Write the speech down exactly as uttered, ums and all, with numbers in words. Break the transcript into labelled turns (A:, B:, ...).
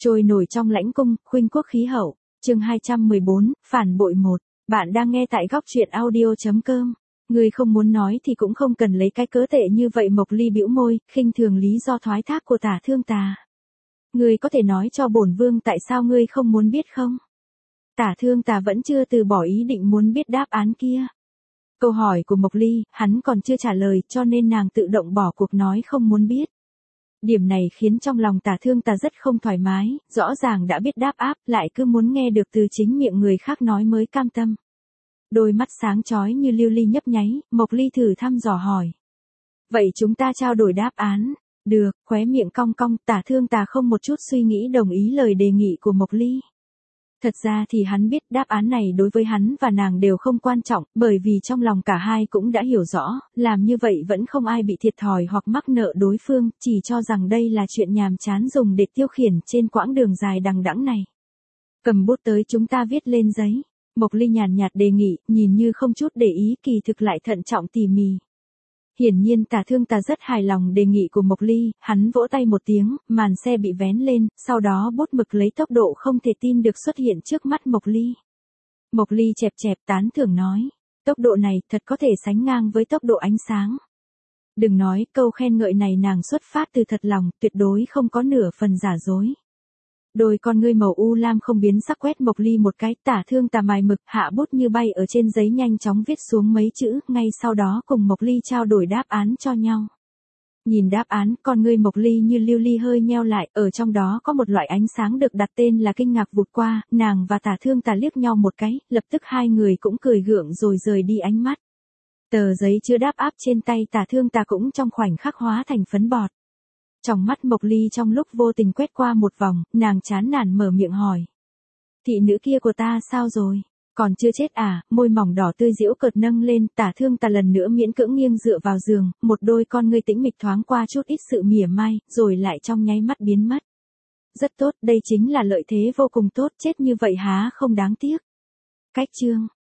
A: Trôi nổi trong lãnh cung, khuynh quốc khí hậu. Chương hai trăm mười bốn, phản bội một. Bạn đang nghe tại góc truyện audio chấm com. Ngươi không muốn nói thì cũng không cần lấy cái cớ tệ như vậy. Mộc Ly bĩu môi, khinh thường lý do thoái thác của Tả Thương Tà. Ngươi có thể nói cho bổn vương tại sao ngươi không muốn biết không? Tả Thương Tà vẫn chưa từ bỏ ý định muốn biết đáp án kia. Câu hỏi của Mộc Ly, hắn còn chưa trả lời cho nên nàng tự động bỏ cuộc nói không muốn biết. Điểm này khiến trong lòng Tả Thương Tà rất không thoải mái, rõ ràng đã biết đáp áp, lại cứ muốn nghe được từ chính miệng người khác nói mới cam tâm. Đôi mắt sáng chói như lưu ly nhấp nháy, Mộc Ly thử thăm dò hỏi. Vậy chúng ta trao đổi đáp án. Được, khóe miệng cong cong, Tả Thương Tà không một chút suy nghĩ đồng ý lời đề nghị của Mộc Ly. Thật ra thì hắn biết đáp án này đối với hắn và nàng đều không quan trọng, bởi vì trong lòng cả hai cũng đã hiểu rõ, làm như vậy vẫn không ai bị thiệt thòi hoặc mắc nợ đối phương, chỉ cho rằng đây là chuyện nhàm chán dùng để tiêu khiển trên quãng đường dài đằng đẵng này. Cầm bút tới chúng ta viết lên giấy. Mộc Ly nhàn nhạt đề nghị, nhìn như không chút để ý kỳ thực lại thận trọng tỉ mỉ. Hiển nhiên Tả Thương Tà rất hài lòng đề nghị của Mộc Ly, hắn vỗ tay một tiếng, màn xe bị vén lên, sau đó bút mực lấy tốc độ không thể tin được xuất hiện trước mắt Mộc Ly. Mộc Ly chẹp chẹp tán thưởng nói, tốc độ này thật có thể sánh ngang với tốc độ ánh sáng. Đừng nói, câu khen ngợi này nàng xuất phát từ thật lòng, tuyệt đối không có nửa phần giả dối. Đôi con ngươi màu u lam không biến sắc quét Mộc Ly một cái, Tả Thương Tà mài mực, hạ bút như bay ở trên giấy nhanh chóng viết xuống mấy chữ, ngay sau đó cùng Mộc Ly trao đổi đáp án cho nhau. Nhìn đáp án, con ngươi Mộc Ly như lưu ly hơi nheo lại, ở trong đó có một loại ánh sáng được đặt tên là kinh ngạc vụt qua, nàng và Tả Thương Tà liếc nhau một cái, lập tức hai người cũng cười gượng rồi rời đi ánh mắt. Tờ giấy chứa đáp áp trên tay Tả Thương Tà cũng trong khoảnh khắc hóa thành phấn bọt. Trong mắt Mộc Ly trong lúc vô tình quét qua một vòng, nàng chán nản mở miệng hỏi. Thị nữ kia của ta sao rồi? Còn chưa chết à? Môi mỏng đỏ tươi diễu cợt nâng lên, Tả Thương Tà lần nữa miễn cưỡng nghiêng dựa vào giường, một đôi con ngươi tĩnh mịch thoáng qua chút ít sự mỉa mai, rồi lại trong nháy mắt biến mất. Rất tốt, đây chính là lợi thế vô cùng tốt, chết như vậy há không đáng tiếc. Cách chương.